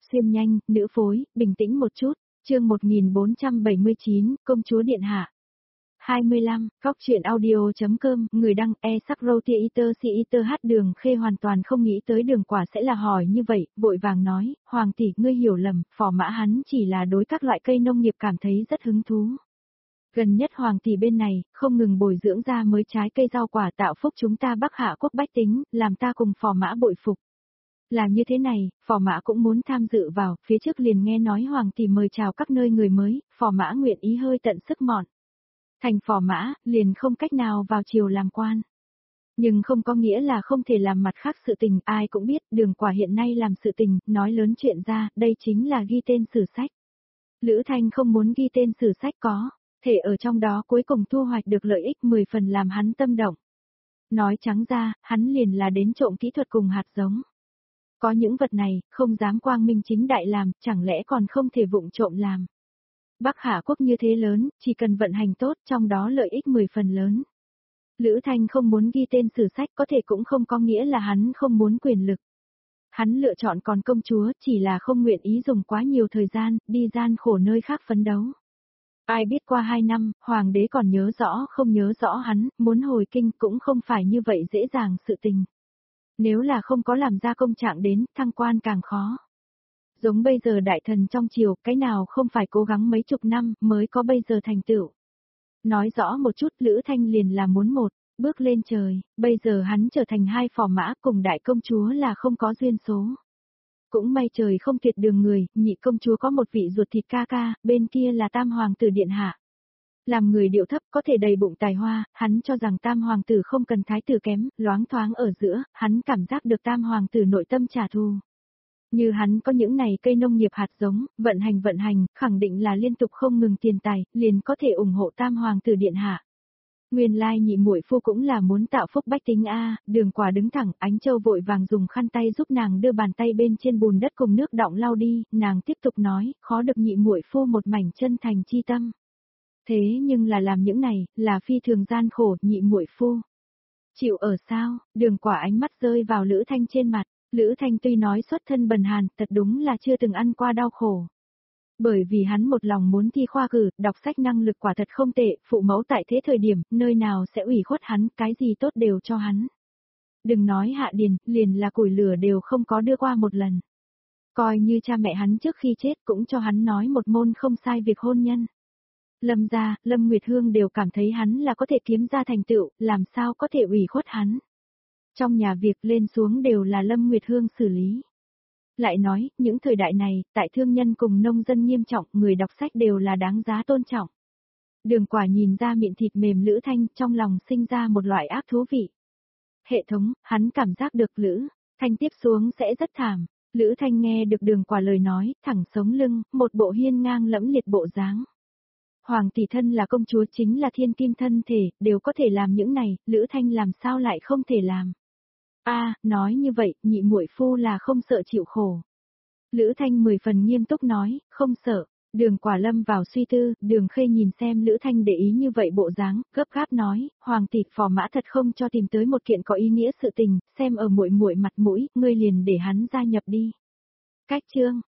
xuyên nhanh, nữ phối, bình tĩnh một chút, chương 1479, công chúa điện hạ. 25, Góc truyện audio.com, người đăng e-sắc-rô-tia-iter-si-iter hát Đường Khê hoàn toàn không nghĩ tới Đường Quả sẽ là hỏi như vậy, vội vàng nói, Hoàng tỷ ngươi hiểu lầm, phò mã hắn chỉ là đối các loại cây nông nghiệp cảm thấy rất hứng thú. Gần nhất Hoàng tỷ bên này, không ngừng bồi dưỡng ra mới trái cây rau quả tạo phúc chúng ta Bắc Hạ quốc bách tính, làm ta cùng phò mã bội phục. Là như thế này, phò mã cũng muốn tham dự vào, phía trước liền nghe nói Hoàng tỷ mời chào các nơi người mới, phò mã nguyện ý hơi tận sức mọn. Thành phò mã, liền không cách nào vào triều làm quan. Nhưng không có nghĩa là không thể làm mặt khác sự tình, ai cũng biết Đường Quả hiện nay làm sự tình, nói lớn chuyện ra, đây chính là ghi tên sử sách. Lữ Thanh không muốn ghi tên sử sách có, thể ở trong đó cuối cùng thu hoạch được lợi ích 10 phần làm hắn tâm động. Nói trắng ra, hắn liền là đến trộm kỹ thuật cùng hạt giống. Có những vật này, không dám quang minh chính đại làm, chẳng lẽ còn không thể vụng trộm làm. Bắc Hạ quốc như thế lớn, chỉ cần vận hành tốt, trong đó lợi ích 10 phần lớn. Lữ Thanh không muốn ghi tên sử sách có thể cũng không có nghĩa là hắn không muốn quyền lực. Hắn lựa chọn còn công chúa chỉ là không nguyện ý dùng quá nhiều thời gian, đi gian khổ nơi khác phấn đấu. Ai biết qua 2 năm, hoàng đế còn nhớ rõ không nhớ rõ hắn, muốn hồi kinh cũng không phải như vậy dễ dàng sự tình. Nếu là không có làm ra công trạng đến, thăng quan càng khó. Giống bây giờ đại thần trong triều, cái nào không phải cố gắng mấy chục năm mới có bây giờ thành tựu. Nói rõ một chút Lữ Thanh liền là muốn một, bước lên trời, bây giờ hắn trở thành hai phò mã cùng đại công chúa là không có duyên số. Cũng may trời không tuyệt đường người, nhị công chúa có một vị ruột thịt ca ca, bên kia là tam hoàng tử điện hạ. Làm người điệu thấp có thể đầy bụng tài hoa, hắn cho rằng tam hoàng tử không cần thái tử kém, loáng thoáng ở giữa, hắn cảm giác được tam hoàng tử nội tâm trả thù. Như hắn có những này cây nông nghiệp hạt giống, vận hành, khẳng định là liên tục không ngừng tiền tài, liền có thể ủng hộ tam hoàng tử điện hạ. Nguyên lai nhị muội phu cũng là muốn tạo phúc bách tính a. Đường Quả đứng thẳng, Ánh Châu vội vàng dùng khăn tay giúp nàng đưa bàn tay bên trên bùn đất cùng nước đọng lau đi, nàng tiếp tục nói, khó được nhị muội phu một mảnh chân thành chi tâm. Thế nhưng là làm những này, là phi thường gian khổ, nhị muội phu. Chịu ở sao? Đường Quả ánh mắt rơi vào Lữ Thanh trên mặt. Lữ Thanh tuy nói xuất thân bần hàn, thật đúng là chưa từng ăn qua đau khổ. Bởi vì hắn một lòng muốn thi khoa cử, đọc sách năng lực quả thật không tệ, phụ mẫu tại thế thời điểm, nơi nào sẽ ủy khuất hắn, cái gì tốt đều cho hắn. Đừng nói hạ điền, liền là củi lửa đều không có đưa qua một lần. Coi như cha mẹ hắn trước khi chết cũng cho hắn nói một môn không sai việc hôn nhân. Lâm gia, Lâm Nguyệt Hương đều cảm thấy hắn là có thể kiếm ra thành tựu, làm sao có thể ủy khuất hắn. Trong nhà việc lên xuống đều là Lâm Nguyệt Hương xử lý. Lại nói, những thời đại này, tại thương nhân cùng nông dân nghiêm trọng, người đọc sách đều là đáng giá tôn trọng. Đường Quả nhìn ra miệng thịt mềm Lữ Thanh, trong lòng sinh ra một loại ác thú vị. Hệ thống, hắn cảm giác được Lữ Thanh tiếp xuống sẽ rất thảm. Lữ Thanh nghe được Đường Quả lời nói, thẳng sống lưng, một bộ hiên ngang lẫm liệt bộ dáng. Hoàng tỷ thân là công chúa chính là thiên kim thân thể, đều có thể làm những này, Lữ Thanh làm sao lại không thể làm. Nói như vậy, nhị muội phu là không sợ chịu khổ. Lữ Thanh 10 phần nghiêm túc nói, không sợ. Đường Quả lâm vào suy tư, Đường Khê nhìn xem Lữ Thanh để ý như vậy bộ dáng, gấp gáp nói, hoàng tỷ phò mã thật không cho tìm tới một kiện có ý nghĩa sự tình, xem ở muội muội mặt mũi, ngươi liền để hắn gia nhập đi. Cách chương,